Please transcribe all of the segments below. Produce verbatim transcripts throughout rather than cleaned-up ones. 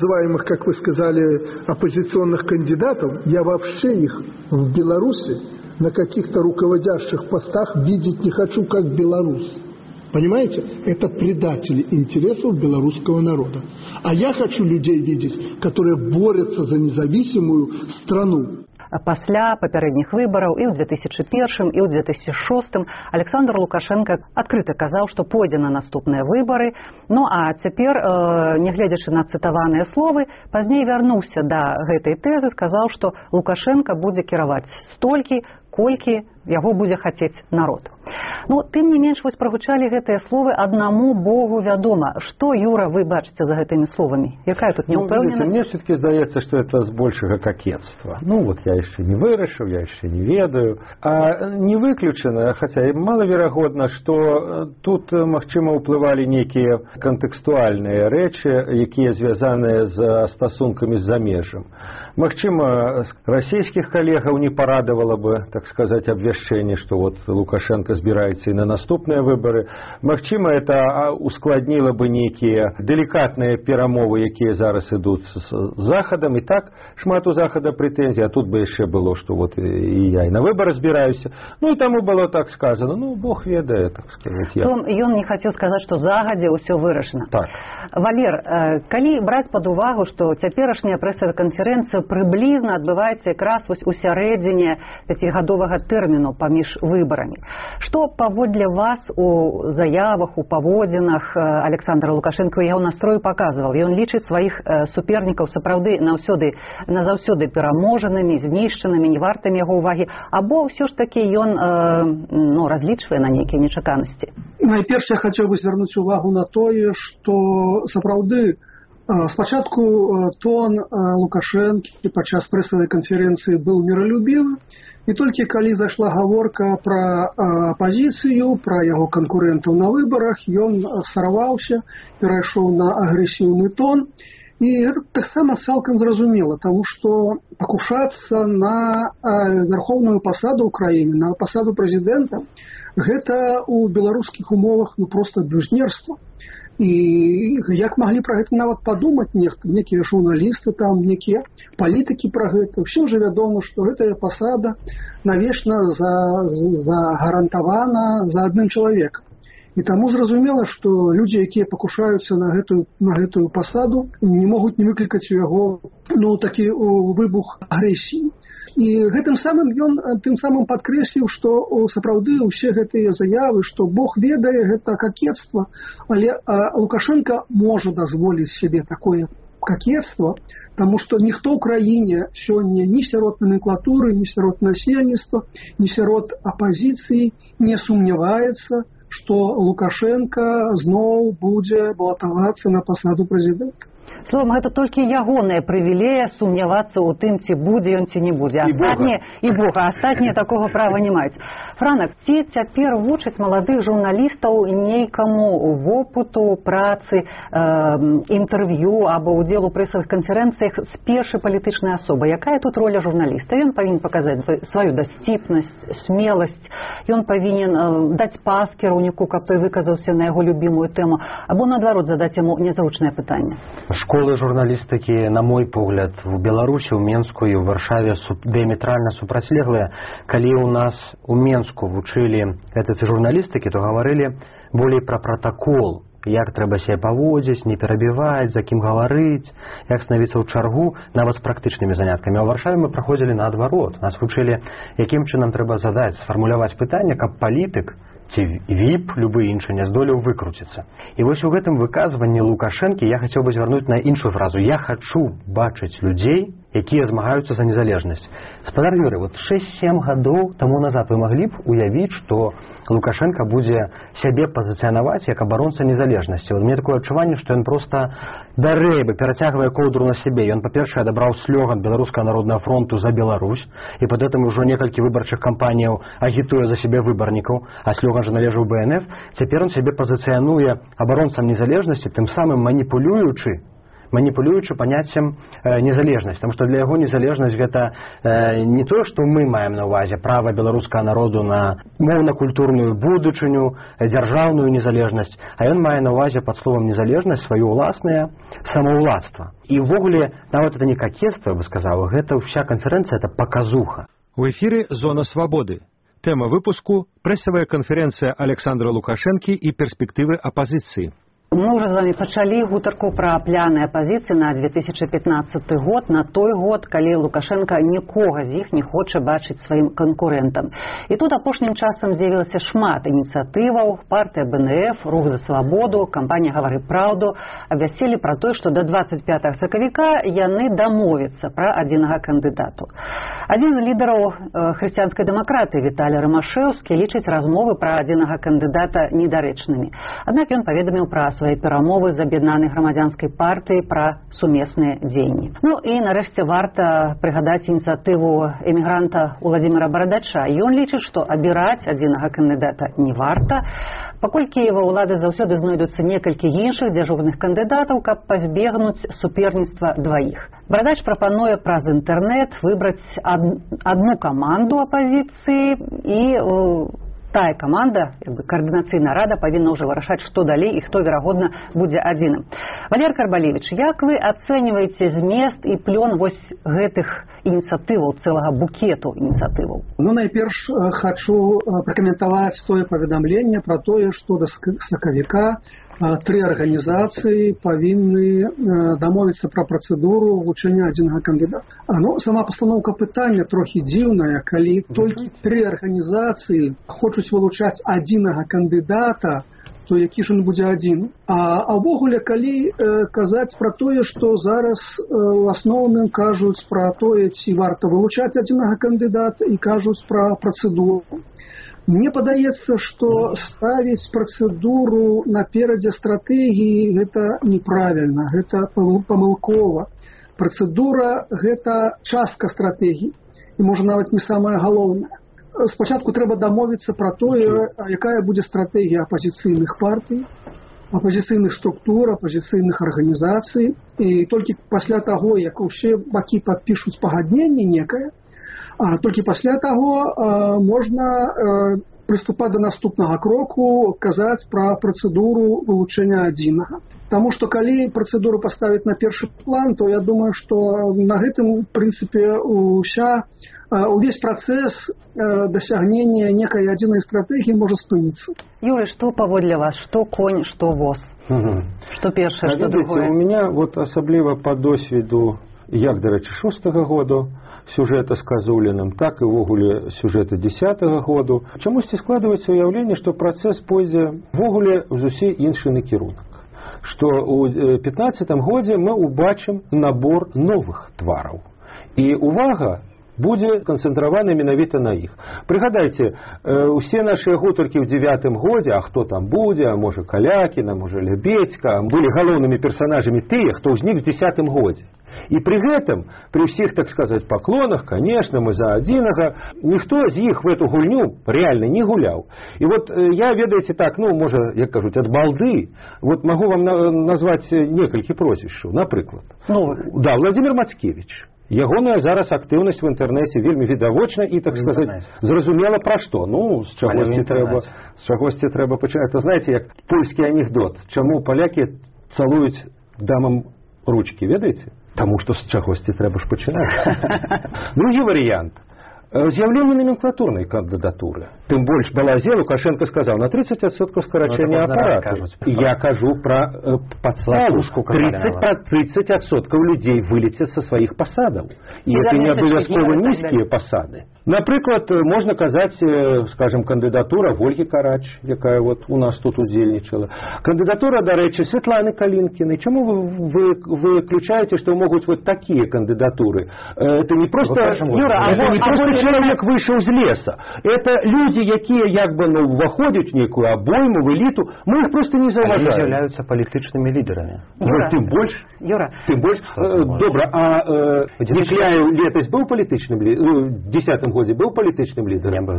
называемых, как вы сказали, оппозиционных кандидатов, я вообще их в Беларуси на каких-то руководящих постах видеть не хочу, как Беларусь. Понимаете? Это предатели интересов белорусского народа. А я хочу людей видеть, которые борются за независимую страну. Пасля папярэдніх выбараў і ў две тысячы першым і ў две тысячы шостым Александр Лукашенко адкрыта казаў, што пойдзе на наступныя выбары. Ну а цяпер, нягледзячы на цытаваныя словы, пазней вярнуўся да гэтай тэзы, сказаў, што Лукашенко будзе кіраваць столькі, колькі яго будзе хацець народ. Ну, тым не менш, вось прагучалі гэтыя словы аднаму Богу вядома. Что, Юра, вы бачыце за гэтымі словамі? Якая тут неупэўненасць? Ну, мне все-таки здаецца, что это з большага какетства. Ну, вот я яшчэ не вырашыў, я яшчэ не ведаю. А не выключана, хотя і малаверагодна, что тут, магчыма, уплывалі нейкія кантэкстуальныя рэчы, якія звязаныя з стасункамі з замежжам. Магчыма, расійскіх калегаў не парадавала бы, так сказать, абвяшчэнне, что вот Лукашенко збіраецца і на наступныя выбары. Магчыма, это ускладніла бы нейкія делікатныя перамовы, якія зараз ідуць з Захадам. І так шмат у Захада прэтэнзій, а тут бы яшчэ было, что вот і я і на выбары збіраюся. Ну і таму было так сказано. Ну, Бог ведае, так сказать. Я. Ён не хацеў сказаць, што загадзе ўсё вырашана. Так. Валер, калі браць пад увагу, што цяперашняя прэсавая канферэнцыя прыблізна адбываецца якраз вось у сярэдзіне пяцігадовага тэрміну паміж выбарамі. Што паводле вас у заявах, у паводзінах Александра Лукашенко яго настрою паказваў? Ён лічыць сваіх супернікаў сапраўды назаўсёды пераможанымі, знішчанымі, не вартымі яго ўвагі, або ўсё ж такі ён ну, разлічвае на нейкія нечаканасці? Найперш я хацеў бы звярнуць увагу на тое, што сапраўды спачатку тон Лукашэнкі падчас прэсавай канферэнцыі быў міралюбівы, і толькі калі зайшла гаворка пра апазіцыю, пра яго канкурэнтаў на выбарах, ён сарваўся, перайшоў на агрэсіўны тон. І гэта таксама цалкам зразумела, таму што пакушацца на вярхоўную пасаду ўкраіны, на пасаду прэзідэнта, гэта ў беларускіх умовах ну, проста блюзнерства. І як маглі пра гэта нават падумаць нехта, некія журналісты там, некія палітыкі пра гэта. Усім жа вядома, што гэтая пасада навечна загарантавана за адным чалавекам. І таму зразумела, што людзі, якія пакушаюцца на гэтую, на гэтую пасаду, не могуць не выклікаць у яго ну, такі выбух агрэсіі. І гэтым самым ён тым самым падкрэсліў, што сапраўды ўсе гэтыя заявы, што Бог ведае, гэта какетства, але Лукашенко можа дазволіць сябе такое какетство, таму што ніхто ў краіне сёння ні сярод номенклатуры, ні сярод насельніцтва, ні сярод апазіцыі не сумняваецца, што Лукашенко зноў будзе балатавацца на пасаду прэзідэнта. Словом, гэта толькі ягоная прывілея сумнявацца ў тым, ці будзе ён, ці не будзе. Астатнія, і Бога, астатнія такога права не маюць. Франак, ці цяпер вучаць маладых журналістаў нейкаму вопыту, працы, э, інтэрв'ю або ўдзелу ў прэсавых канферэнцыях з першай палітычнай асобы? Якая тут роля журналіста? Ён павінен паказаць сваю дасціпнасць, смеласць, ён павінен э, даць пас кіраўніку, каб той выказаўся на яго любімую тэму, або, наадварот, задаць яму незручнае пытанне. Школы журналістыкі, на мой погляд, в Беларусі, у Менску і ў Варшаве дыаметральна супрацьлеглыя. Калі ў нас у Менску вучылі гэтыцы журналістыкі, то гаварылі болей пра пратакол, як трэба себе паводзіць, не перабіваць, за кім гаварыць, як становіцца ў чаргу, нават з практычнымі заняткамі. А ў Варшаве мы праходзілі наадварот. Нас вучылі, якім чынам трэба задаць, сфармуляваць пытанне, каб палітык ці віп, любы іншы не здолеў выкруціцца. І вось у гэтым выказванні Лукашэнкі я хацеў бы звярнуць на іншую фразу. Я хачу бачыць людзей, якія змагаюцца за незалежнасць. Спадар Юрый, вот шэсць-сем гадоў таму назад вы маглі б уявіць, што Лукашенко будзе сябе пазіцыянаваць як абаронца незалежнасці. Вот мне такое адчуванне, што ён проста бярэ бы, перацягвае коўдру на сябе. Ён, па-першае, адабраў слёган Беларускага народнага фронту за Беларусь, і пад гэтым ужо некалькі выбарчых кампаніяў агітуе за сябе выбарнікаў, а слёган жа належаў бэ эн эф. Цяпер ён сябе пазіцыянуе абаронцам незалежнасці, тым самым маніпулюючы маніпулюючы паняццем э, незалежнасць, таму што для яго незалежнасць гэта э, не тое, што мы маем на ўвазе права беларускага народу на моўна-культурную будучыню, дзяржаўную незалежнасць, а ён мае на ўвазе пад словам незалежнасць сваё ўласнае самаўластва. І ўвогуле нават это не какецтва, я бы сказаў, гэта ўся канферэнцыя это паказуха. У эфире «Зона свободы». Тема выпуску – прессовая конференция Александра Лукашенки и перспективы оппозиции. Мы уже с вами пачалі гутарку про планы оппозиции на две тысячи пятнадцатый год, на той год, калі Лукашенко нікога з іх не хоча бачыць сваім канкурэнтам. І тут апошнім часам з'явілася шмат ініцыятываў, партыя бэ эн эф, Рух за свабоду, кампанія «Гавары праўду» абвясцілі пра тое, што да двадцать пятага сакавіка яны дамовяцца пра адзінага кандыдату. Адзін з лідараў э, хрысціянскай дэмакратыі Віталій Рамашэўскі лічыць размовы пра адзінага кандыдата недарэчнымі. Аднак ён паведаміў пра свае перамовы з аб'яднанай грамадзянскай партыяй пра сумесныя дзеянні. Ну і нарэшце варта прыгадаць ініцыятыву эмігранта Уладзіміра Барадача. Ён лічыць, што абіраць адзінага кандыдата не варта, паколькі ва ўлады заўсёды знойдуцца некалькі іншых дзяжурных кандыдатаў, каб пазбегнуць суперніцтва дваіх. Барадач прапануе праз інтэрнэт выбраць адну каманду апазіцыі і э, тая каманда, координацыйная рада, павінна ўжо вырашаць, што далей і хто, верагодна, будзе адзіным. Валер Карбалевич, як вы ацэньваеце змест і плён вось гэтых ініцыятываў, цэлага букету ініцыятываў? Ну, найперш хочу пракаментаваць тое паведамленне пра тое, што да сакавіка тры арганізацыі павінны дамовіцца пра працэдуру вылучэння адзінага кандыдата. Ну, сама пастаноўка пытання трохі дзіўная, калі толькі тры арганізацыі хочуць вылучаць адзінага кандыдата, то які ж ён будзе адзін. А ўвогуле, калі э, казаць пра тое, што зараз э, у асноўным кажуць пра тое, ці варта вылучаць адзінага кандыдата і кажуць пра працэдуру. Мне падаецца, што ставіць працэдуру наперадзе стратэгіі гэта неправільна, гэта памылкова. Працэдура гэта частка стратэгіі, і можа нават не самая галоўная. Спачатку трэба дамовіцца пра тое, якая будзе стратэгія апазіцыйных партый, апазіцыйных структур, апазіцыйных арганізацый, і толькі пасля таго, як усе бакі падпішуць пагадненне некае, а толькі пасля таго а, можна а, прыступаць да наступнага кроку, казаць пра працэдуру вылучэння адзінага. Таму што калі працэдуру паставіць на першы план, то я думаю, што на гэтым прынцыпе уся, а, увесь працэс а, дасягнення некай адзінай стратэгіі можа спыніцца. Юрий, что паводле вас? Что конь, что воз? Угу. Что першае, что другое? У меня вот асабліва по досведу, як, дарэчы, шостага году, сюжэта з Казуліным, так і ўвогуле сюжэта дзесятага году. Чамусьці складваецца ўяўленне, што працэс пойдзе ўвогуле зусім іншы накірунак. Што ў пятнаццатым годзе мы ўбачым набор новых твараў. І увага будзе канцэнтравана менавіта на іх. Прыгадайце, усе нашыя гутаркі ў дзевятым годзе, а хто там будзе, а можа Калякіна, можа Лебедзька, былі галоўнымі персанажамі тыя, хто ўзнік у дзесятым годзе. І пры гэтым, пры ўсіх, так сказаць, паклонах, конечно, мы за адзінага, ніхто з іх в эту гульню реально не гуляў. І вот я, ведаеце, так, ну, можа, як кажуць, ад балды, вот могу вам назваць некалькі прозвішчаў, напрыклад. Ну, да, Владимир Мацкевич. Ягоная зараз актыўнасць в інтэрнэце вельмі відавочна і, так сказаць, зразумела пра што. Ну, з чагосьці трэба, з чагосьці трэба пачаць. Это, знаете, як польскі анекдот. Чаму палякі цалуюць дамам ручкі, ведаеце? Таму што з чагосьці трэба ж пачынаць. Другі варыянт. З'яўленне номенклатурнай кандыдатуры. Тым больш Балазе Лукашенко сказаў на тридцать адсоткаў скарачэння апарату. Я кажу пра э, падставушку. тридцать адсоткаў людзей вылецяць са сваіх пасадаў. І это не абавязкова нізкія пасады. Напрыклад, можна казаць, скажем, кандыдатура Вольгі Карач, якая вот у нас тут удзельнічала. Кандыдатура, дарэчы, Светланы Калінкінай. Чаму вы, вы, вы выключаете, што могуць вот такія кандыдатуры? Это не просто, Юра, это не просто человек вышел из леса. Это люди, якія як бы ну, ўваходзяць в некую обойму, в элиту. Мы их просто не заўважаем. Они являются политичными лидерами. Юра, тем больше. Юра. Тем больше. Э, добра, а э, Некляев летась был политичным лидером? В десятом году был политичным лидером? Не был.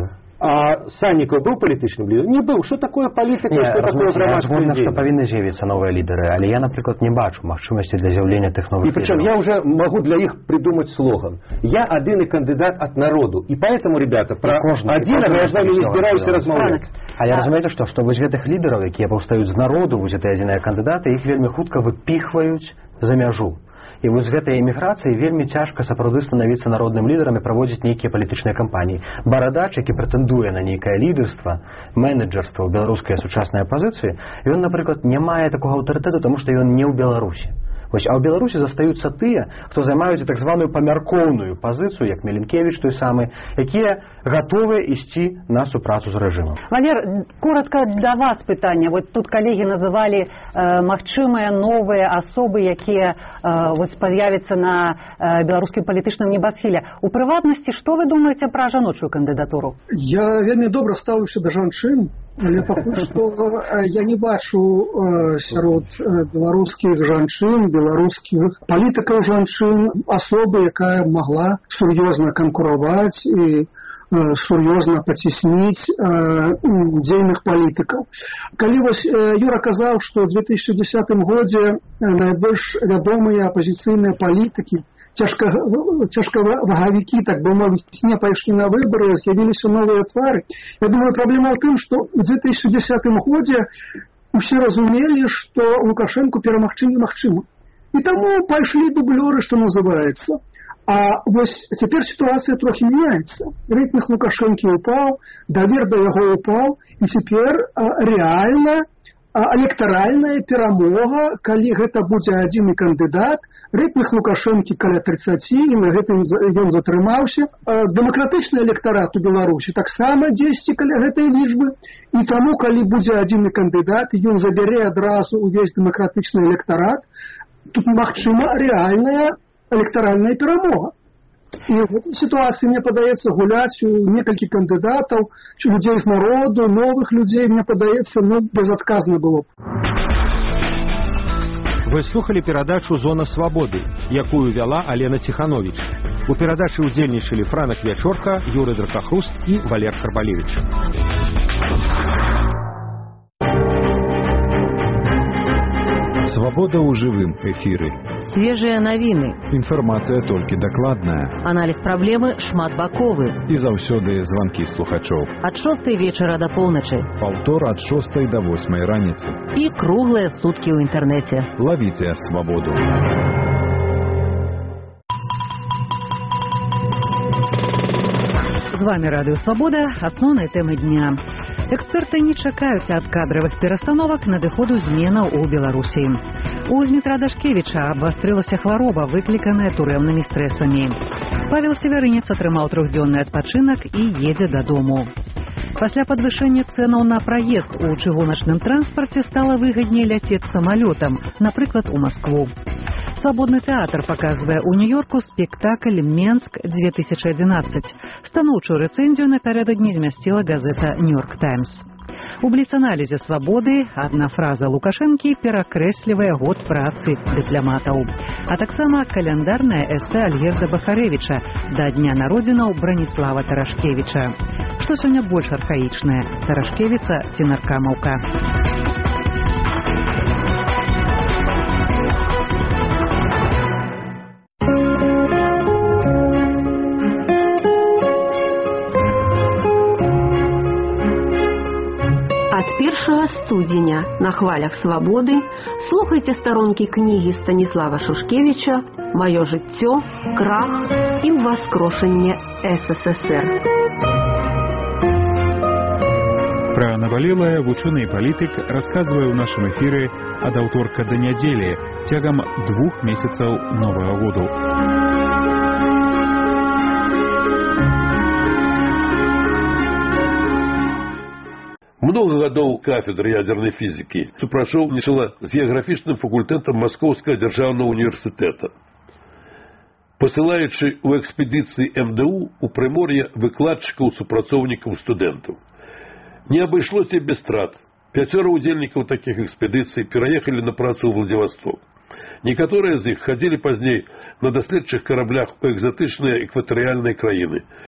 А Санников был политичным лидером? Не был. Что такое политика, не, что такое громадское что повинны з'явиться новые лидеры, але я, например, не бачу махчимости для з'явления этих новых и причем лидеров. я уже могу для них придумать слоган. Я один и кандидат от народу. И поэтому, ребята, про один я с вами не збираюся размаўляць. А я разумею, что што вось гэтых лідараў, якія паўстаюць з народу, вось гэтыя адзіныя кандыдаты, іх вельмі хутка выпіхваюць за мяжу. І вось з гэтай эміграцыі вельмі цяжка сапраўды станавіцца народным лідарам і праводзіць нейкія палітычныя кампаніі. Барадач, які прэтэндуе на нейкае лідарства, менеджерства ў беларускай сучаснай апазіцыі, ён, напрыклад, не мае такога аўтарытэту, таму што ён не ў Беларусі. Вось, а ў Беларусі застаюцца тыя, хто займаюць так званую памяркоўную пазіцыю, як Меленкевіч той самы, якія гатовыя ісці на супрацу з рэжымам. Валер, коротко для вас пытанне. Вот тут коллеги называли э, магчымыя новыя асобы, якія э, вот появятся на э, беларускім палітычным небасхіле. У прыватнасці, што вы думаеце пра жаночую кандыдатуру? Я вельмі добра ставлюся да жанчын, але пакуль што я не бачу э, сярод э, беларускіх жанчын, беларускіх палітыкаў жанчын асобы, якая магла сур'ёзна канкураваць і сур'ёзна пацісніць э, дзейных палітыкаў. Калі вось э, Юра казаў, што ў две тысячи десятым годзе найбольш вядомыя апазіцыйныя палітыкі, цяжкавагавікі, так бы мовіць, не пайшлі на выбары, з'явіліся новыя твары. Я думаю, праблема ў тым, што ў две тысячи десятым годзе усе разумелі, што Лукашэнку перамагчы немагчыма. І таму пайшлі дублёры, што называецца. А вось цяпер сітуацыя трохі мяняецца. Рэйтынг Лукашэнкі ўпаў, давер да яго ўпаў, і цяпер рэальна электаральная перамога, калі гэта будзе адзіны кандыдат, рэйтынг Лукашэнкі каля тридцати, і на гэтым ён затрымаўся. Дэмакратычны электарат у Беларусі таксама дзесьці каля гэтай лічбы, і таму, калі будзе адзіны кандыдат, ён забярэ адразу ўвесь дэмакратычны электарат, тут магчыма рэальная электаральная перамога. І в этой ситуации, мне падаецца, гуляць у некалькі кандыдатаў, людзей з народу, новых людзей, мне падаецца, ну, безадказна было б. Вы слухали перадачу «Зона свабоды», якую вяла Алена Ціхановіч. У перадачы ўдзельнічалі Франак Вячорка, Юрый Дракахруст і Валер Карбалевич. Свобода ў жывым эфіры. Свежие новины. Информация только докладная. Анализ проблемы шматбаковы. И заўсёды звонки слухачоў. От шостой вечера до полночи. Повтор от шостой до восьмой раницы. И круглые сутки в интернете. Ловите свободу. З вами Радио Свобода. Основные темы дня. Эксперты не чакаюць ад кадровых перастановак надыходу зменаў у Беларусі. У Змітра Дашкевіча абвастрылася хвароба, выкліканая турэмнымі стрэсамі. Павел Севярынец атрымаў трохдзённы адпачынак і едзе дадому. Пасля падвышэння цэнаў на праезд у чыгуначным транспарце стала выгадней ляцець самалётам, напрыклад, у Маскву. Свабодны тэатр паказвае ў Нью-Йорку спектакль «Менск-две тысячи одиннадцать». Станоўчую рэцэнзію напярэдадні змясціла газета «Нью-Йорк Таймс». У бліц-аналізе «Свабоды» адна фраза Лукашэнкі перакрэслівае год працы дыпламатаў. А таксама каляндарнае эсэ Альгерда Бахарэвіча да дня народзінаў Браніслава Тарашкевіча. Што сёння больш архаічнае – Тарашкевіца ці наркамаўка? першага студзеня на хвалях свабоды слухайце старонкі кнігі Станіслава Шушкевіча «Маё жыццё, крах і ўваскрошанне СССР». Пра навалілае вучоны і палітык расказвае ў нашым эфіры ад аўторка да нядзелі цягам двух месяцаў новага году. Много гадоў кафедры ядерной физики супрацоўнічала з геаграфічным факультэтам Маскоўскага дзяржаўнага універсітэта. Пасылаючы ў экспедыцыі эм дэ у у Прымор'е выкладчыкаў, супрацоўнікаў, студэнтаў. Не абышлося без страт. Пяцёра удзельнікаў такіх экспедыцый пераехалі на працу ў Владзівасток. Некаторыя з іх хадзілі пазней на даследчых караблях у экзатычныя экватарыяльныя краіны.